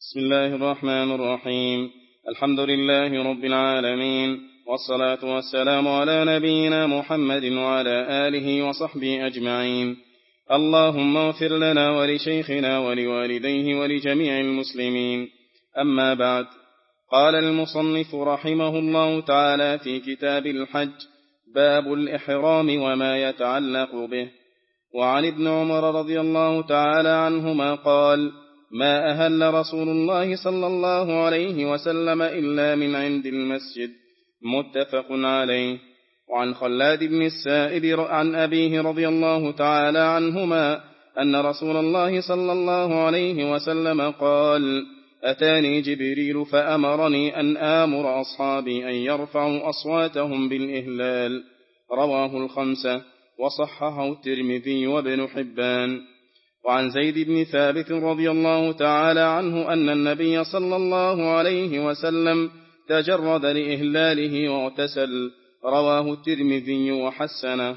بسم الله الرحمن الرحيم. الحمد لله رب العالمين، والصلاة والسلام على نبينا محمد وعلى آله وصحبه أجمعين. اللهم اغفر لنا ولشيخنا ولوالديه ولجميع المسلمين. أما بعد، قال المصنف رحمه الله تعالى في كتاب الحج: باب الإحرام وما يتعلق به. وعن ابن عمر رضي الله تعالى عنهما قال: ما أهل رسول الله صلى الله عليه وسلم إلا من عند المسجد. متفق عليه. وعن خلاد بن السائب عن أبيه رضي الله تعالى عنهما أن رسول الله صلى الله عليه وسلم قال: أتاني جبريل فأمرني أن آمر أصحابي أن يرفعوا أصواتهم بالإهلال. رواه الخمسة، وصححه الترمذي وابن حبان. وعن زيد بن ثابت رضي الله تعالى عنه أن النبي صلى الله عليه وسلم تجرد لإهلاله واغتسل. رواه الترمذي وحسنه.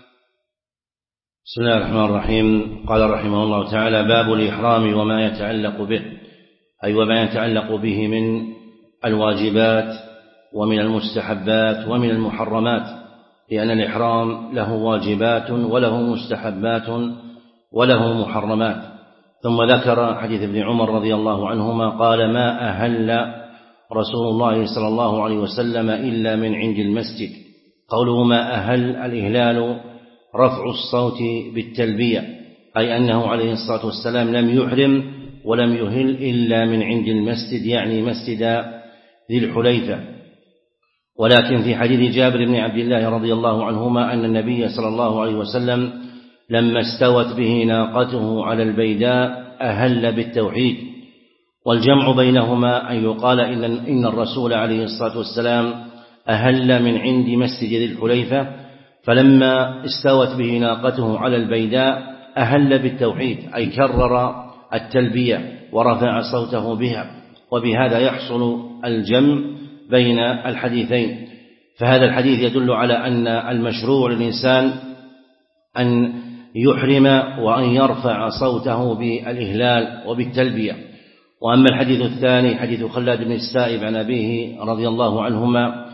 بسم الله الرحمن الرحيم. قال رحمه الله تعالى: باب الإحرام وما يتعلق به، أي وما يتعلق به من الواجبات ومن المستحبات ومن المحرمات، لأن الإحرام له واجبات وله مستحبات وله محرمات. ثم ذكر حديث ابن عمر رضي الله عنهما قال: ما أهل رسول الله صلى الله عليه وسلم إلا من عند المسجد. قوله ما أهل، الإهلال رفع الصوت بالتلبية، أي أنه عليه الصلاة والسلام لم يحرم ولم يهل إلا من عند المسجد، يعني مسجد ذي الحليفة. ولكن في حديث جابر بن عبد الله رضي الله عنهما أن النبي صلى الله عليه وسلم لما استوت به ناقته على البيداء أهل بالتوحيد. والجمع بينهما أن يقال إن الرسول عليه الصلاة والسلام أهل من عند مسجد ذي الحليفة، فلما استوت به ناقته على البيداء أهل بالتوحيد، أي كرر التلبية ورفع صوته بها، وبهذا يحصل الجمع بين الحديثين. فهذا الحديث يدل على أن المشروع للإنسان أن يحرم وأن يرفع صوته بالإهلال وبالتلبية. وأما الحديث الثاني حديث خلاد بن السائب عن أبيه رضي الله عنهما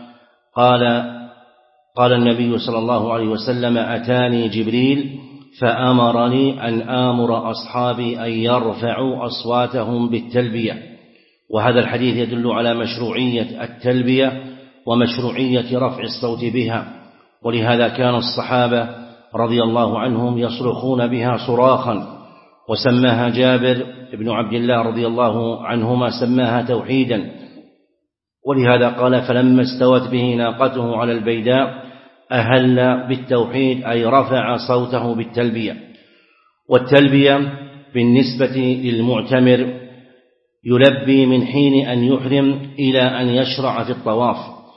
قال النبي صلى الله عليه وسلم: أتاني جبريل فأمرني أن آمر أصحابي أن يرفعوا أصواتهم بالتلبية. وهذا الحديث يدل على مشروعية التلبية ومشروعية رفع الصوت بها، ولهذا كان الصحابة رضي الله عنهم يصرخون بها صراخا، وسماها جابر بن عبد الله رضي الله عنهما سماها توحيدا. ولهذا قال: فلما استوت به ناقته على البيداء أهل بالتوحيد، أي رفع صوته بالتلبية. والتلبية بالنسبة للمعتمر يلبي من حين أن يحرم إلى أن يشرع في الطواف،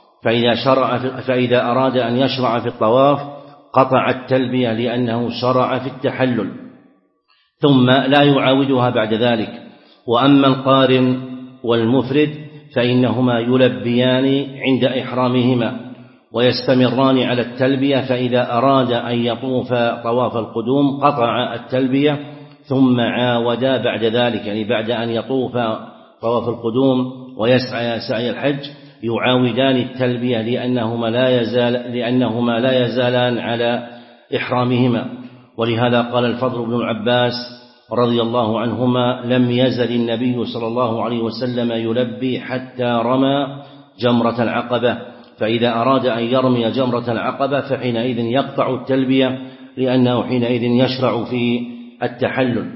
فإذا أراد أن يشرع في الطواف قطع التلبية لأنه شرع في التحلل، ثم لا يعاودها بعد ذلك. وأما القارن والمفرد فإنهما يلبيان عند إحرامهما ويستمران على التلبية، فإذا أراد أن يطوف طواف القدوم قطع التلبية ثم عاودا بعد ذلك، يعني بعد أن يطوف طواف القدوم ويسعى سعي الحج يعاودان التلبية لأنهما لا يزالان على إحرامهما. ولهذا قال الفضل بن العباس رضي الله عنهما: لم يزل النبي صلى الله عليه وسلم يلبي حتى رمى جمرة العقبة، فإذا أراد أن يرمي جمرة العقبة فحينئذ يقطع التلبية لأنه حينئذ يشرع في التحلل.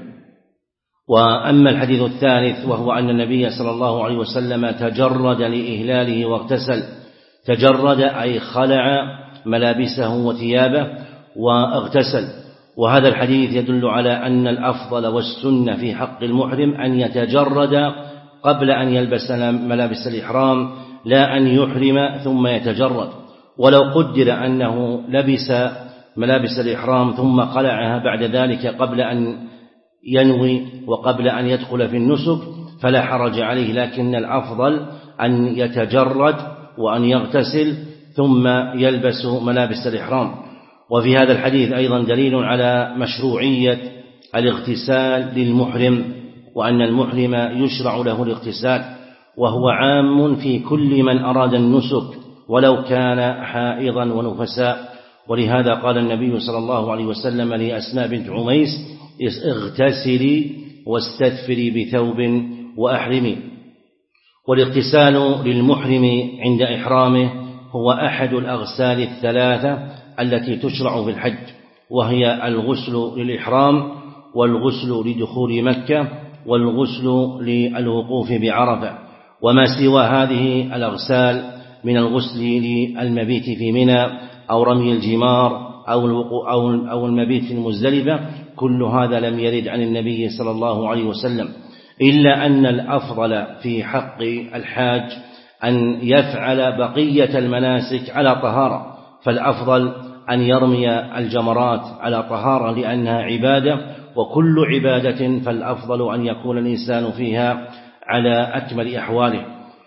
وأما الحديث الثالث وهو أن النبي صلى الله عليه وسلم تجرد لإهلاله واغتسل. تجرد أي خلع ملابسه وثيابه واغتسل. وهذا الحديث يدل على أن الأفضل والسنة في حق المحرم أن يتجرد قبل أن يلبس ملابس الإحرام، لا أن يحرم ثم يتجرد. ولو قدر أنه لبس ملابس الإحرام ثم خلعها بعد ذلك قبل أن ينوي وقبل أن يدخل في النسك فلا حرج عليه، لكن الأفضل أن يتجرد وأن يغتسل ثم يلبس ملابس الإحرام. وفي هذا الحديث أيضا دليل على مشروعية الاغتسال للمحرم، وأن المحرم يشرع له الاغتسال، وهو عام في كل من أراد النسك ولو كان حائضا ونفساء. ولهذا قال النبي صلى الله عليه وسلم لأسماء بنت عميس: اغتسلي واستدفري بثوب وأحرمي. والاغتسال للمحرم عند إحرامه هو أحد الأغسال الثلاثة التي تشرع في الحج، وهي الغسل للإحرام، والغسل لدخول مكة، والغسل للوقوف بعرفة. وما سوى هذه الأغسال من الغسل للمبيت في منى أو رمي الجمار أو المبيت في المزدلفة، كل هذا لم يرد عن النبي صلى الله عليه وسلم، إلا أن الأفضل في حق الحاج أن يفعل بقية المناسك على طهارة، فالأفضل أن يرمي الجمرات على طهارة لأنها عبادة، وكل عبادة فالأفضل أن يكون الإنسان فيها على أكمل أحواله.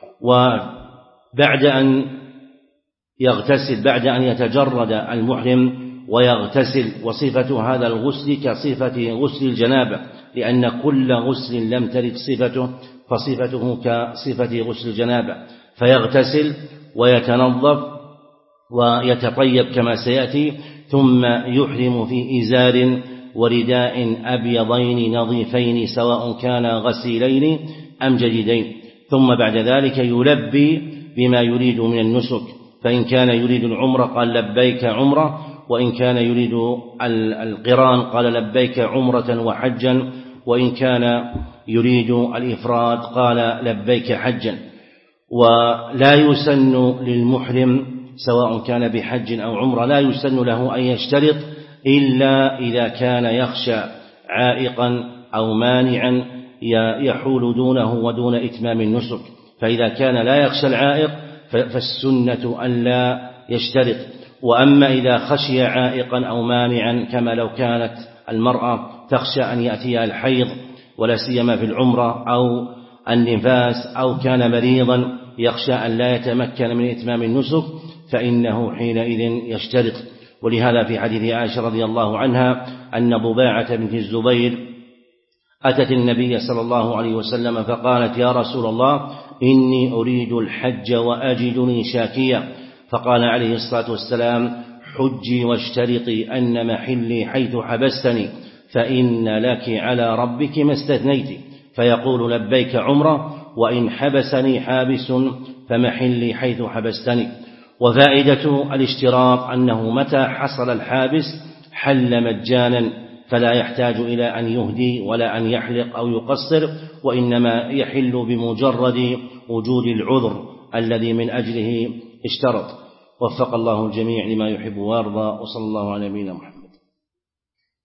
وبعد أن يغتسل، بعد أن يتجرد المحرم ويغتسل، وصفة هذا الغسل كصفة غسل الجنابة، لأن كل غسل لم ترد صفته فصفته كصفة غسل الجنابة، فيغتسل ويتنظف ويتطيب كما سيأتي، ثم يحرم في إزار ورداء أبيضين نظيفين سواء كان غسيلين أم جديدين، ثم بعد ذلك يلبي بما يريد من النسك، فإن كان يريد العمرة قال لبيك عمرة، وإن كان يريد القران قال لبيك عمرة وحجا، وإن كان يريد الإفراد قال لبيك حجا. ولا يسن للمحرم سواء كان بحج أو عمرة، لا يسن له أن يشترط إلا إذا كان يخشى عائقا أو مانعا يحول دونه ودون إتمام النسك، فإذا كان لا يخشى العائق فالسنة أن لا يشترط. وأما إذا خشي عائقا أو مانعا، كما لو كانت المرأة تخشى أن يأتيها الحيض ولا سيما في العمرة، أو النفاس، أو كان مريضا يخشى أن لا يتمكن من إتمام النسك، فإنه حينئذ يشترط. ولهذا في حديث عائشة رضي الله عنها أن ضباعة بنت الزبير أتت النبي صلى الله عليه وسلم فقالت: يا رسول الله، إني أريد الحج وأجدني شاكيا. فقال عليه الصلاة والسلام: حجي واشترطي أن محلي حيث حبستني، فإن لك على ربك ما استثنيت، فيقول لبيك عمرة، وإن حبسني حابس فمحلي حيث حبستني. وفائدة الاشتراط أنه متى حصل الحابس حل مجانا، فلا يحتاج إلى أن يهدي ولا أن يحلق أو يقصر، وإنما يحل بمجرد وجود العذر الذي من أجله اشترط. وفق الله الجميع لما يحب ويرضى، وصلى الله على نبينا محمد.